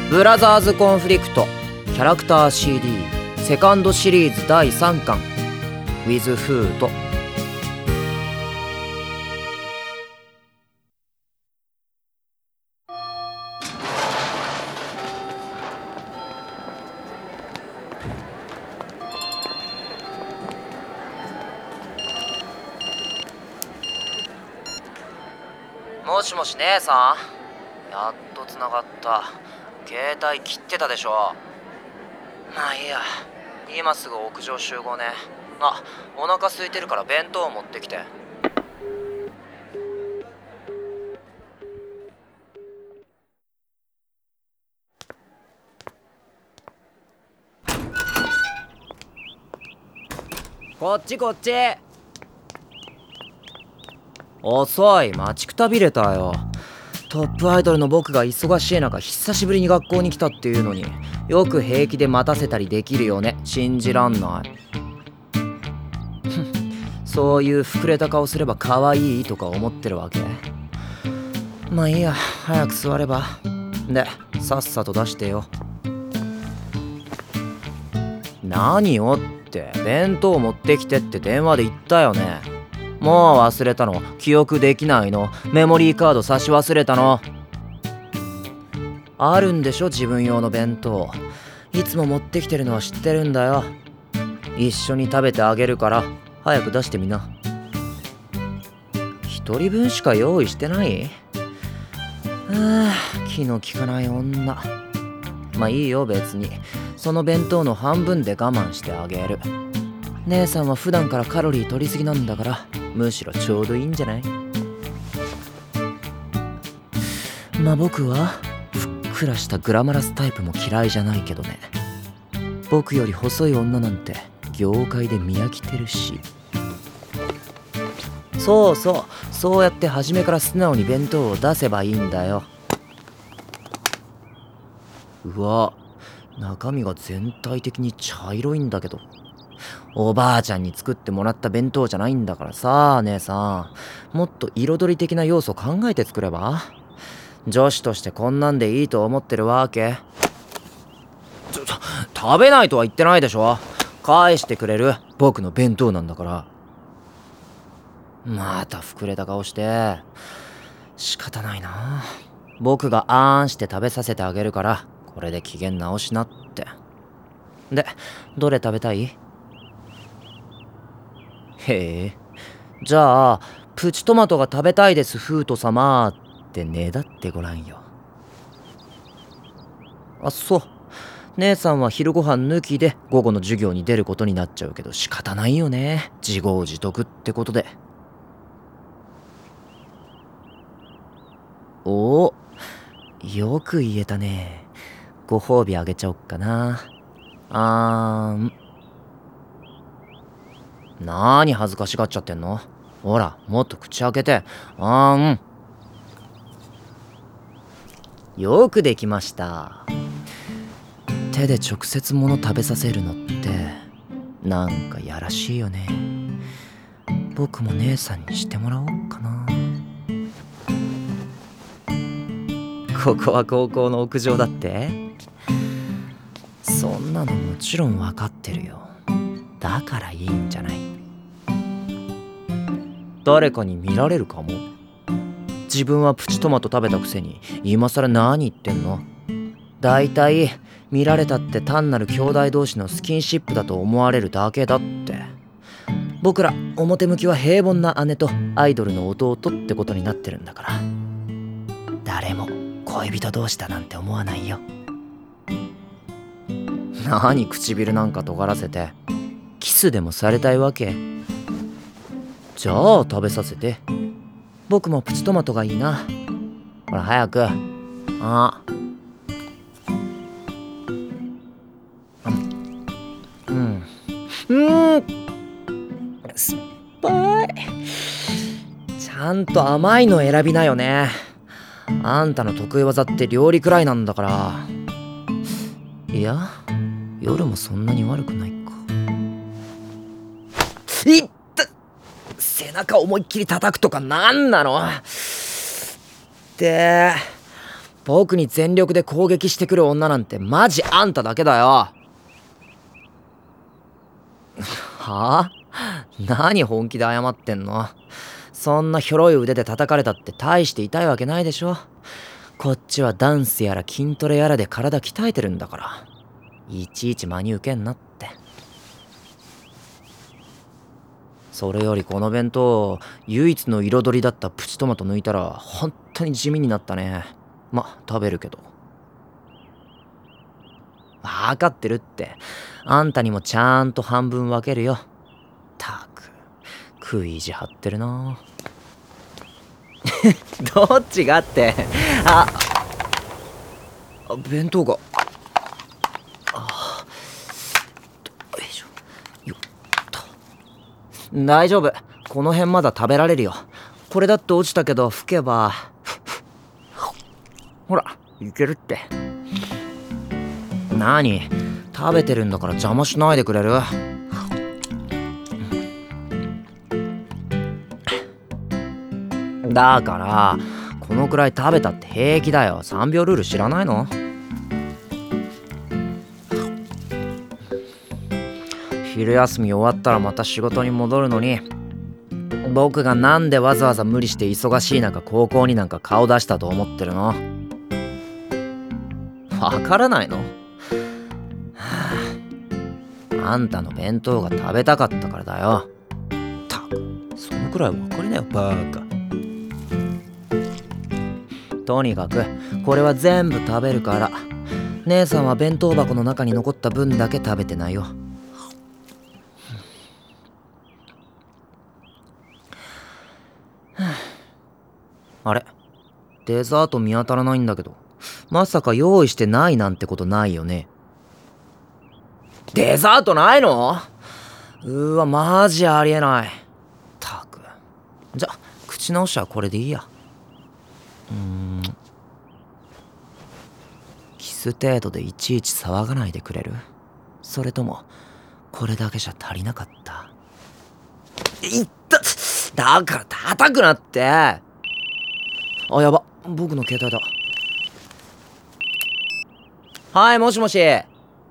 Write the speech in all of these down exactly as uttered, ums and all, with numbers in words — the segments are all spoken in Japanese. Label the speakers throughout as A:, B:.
A: ブラザーズコンフリクトキャラクター シーディー セカンドシリーズだいさんかん with フート。もしもし姉さん、やっとつながった。携帯切ってたでしょ。まあいいや、今すぐ屋上集合ね。あ、お腹空いてるから弁当持ってきて。こっちこっち。遅い、待ちくたびれたよ。トップアイドルの僕が忙しい中久しぶりに学校に来たっていうのによく平気で待たせたりできるよね。信じらんない。そういう膨れた顔すれば可愛いとか思ってるわけ。まあいいや、早く座れば。で、さっさと出してよ。何をって弁当持ってきてって電話で言ったよね。もう忘れたの？記憶できないの？メモリーカード差し忘れたの？あるんでしょ自分用の弁当。いつも持ってきてるのは知ってるんだよ。一緒に食べてあげるから早く出してみな。一人分しか用意してない？ああ、気の利かない女。まあいいよ別に。その弁当の半分で我慢してあげる。姉さんは普段からカロリー取りすぎなんだからむしろちょうどいいんじゃない？まあ僕はふっくらしたグラマラスタイプも嫌いじゃないけどね。僕より細い女なんて業界で見飽きてるし。そうそう、そうやって初めから素直に弁当を出せばいいんだよ。うわ、中身が全体的に茶色いんだけど。おばあちゃんに作ってもらった弁当じゃないんだからさ、姉さん。もっと彩り的な要素考えて作れば？女子としてこんなんでいいと思ってるわけ？ちょ、ちょ、食べないとは言ってないでしょ。返してくれる？僕の弁当なんだから。また膨れた顔して。仕方ないな。僕があーんして食べさせてあげるからこれで機嫌直しなって。で、どれ食べたい？へえ、じゃあプチトマトが食べたいですフート様ってねだってごらんよ。あ、そう。姉さんは昼ご飯抜きで午後の授業に出ることになっちゃうけど仕方ないよね。自業自得ってことで。おお、よく言えたね。ご褒美あげちゃおっかな。あーん。なーに恥ずかしがっちゃってんの？ほら、もっと口開けて。あーん。よくできました。手で直接物食べさせるのってなんかやらしいよね。僕も姉さんにしてもらおうかな。ここは高校の屋上だって？そんなのもちろん分かってるよ。だからいいんじゃない？誰かに見られるかも。自分はプチトマト食べたくせに今更何言ってんの？だいたい見られたって単なる兄弟同士のスキンシップだと思われるだけだって。僕ら表向きは平凡な姉とアイドルの弟ってことになってるんだから。誰も恋人同士だなんて思わないよ。何唇なんか尖らせて。キスでもされたいわけ？じゃあ食べさせて。僕もプチトマトがいいな。ほら早く。あ、うんうん、酸っぱい。ちゃんと甘いの選びなよね。あんたの得意技って料理くらいなんだから。いや、夜もそんなに悪くないか。いった！背中思いっきり叩くとかなんなの？って僕に全力で攻撃してくる女なんてマジあんただけだよ。はあ？何本気で謝ってんの？そんなひょろい腕で叩かれたって大して痛いわけないでしょ。こっちはダンスやら筋トレやらで体鍛えてるんだから、いちいち真に受けんなって。それよりこの弁当、唯一の彩りだったプチトマト抜いたら本当に地味になったね。ま、食べるけど。分かってるって。あんたにもちゃんと半分分けるよ。ったく、食い意地張ってるな。どっちがって。ああ、弁当が。ああ、よいしょ。よっと。大丈夫。この辺まだ食べられるよ。これだって落ちたけど、吹けば。ほら、いけるって。何？食べてるんだから邪魔しないでくれる？だからこのくらい食べたって平気だよ。さんびょうルール知らないの？昼休み終わったらまた仕事に戻るのに、僕がなんでわざわざ無理して忙しい中高校になんか顔出したと思ってるの？わからないの？あんたの弁当が食べたかったからだよ。ったく、そのくらい分かりなよバカ。とにかくこれは全部食べるから、姉さんは弁当箱の中に残った分だけ食べてないよ。あれ、デザート見当たらないんだけど、まさか用意してないなんてことないよね？デザートないの？うーわ、マジありえない。ったく。じゃ、口直しはこれでいいや。うーん。キス程度でいちいち騒がないでくれる？それとも、これだけじゃ足りなかった？いった！だから叩くなって。あ、やば。僕の携帯だ。はい、もしもし。え？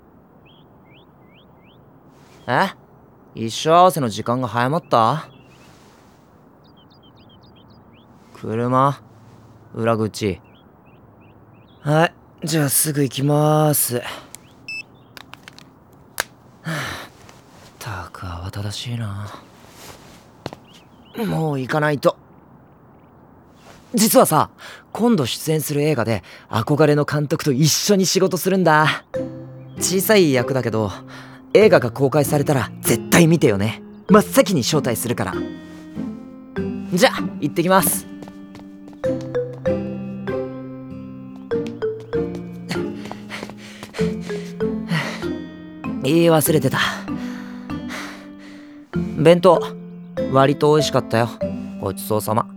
A: 一生合わせの時間が早まった？車？裏口？はい、じゃあすぐ行きまーす。はあ、たく慌ただしいな。もう行かないと。実はさ、今度出演する映画で憧れの監督と一緒に仕事するんだ。小さい役だけど、映画が公開されたら絶対見てよね。真っ先に招待するから。じゃあ行ってきます。言い忘れてた。弁当割と美味しかったよ。ごちそうさま。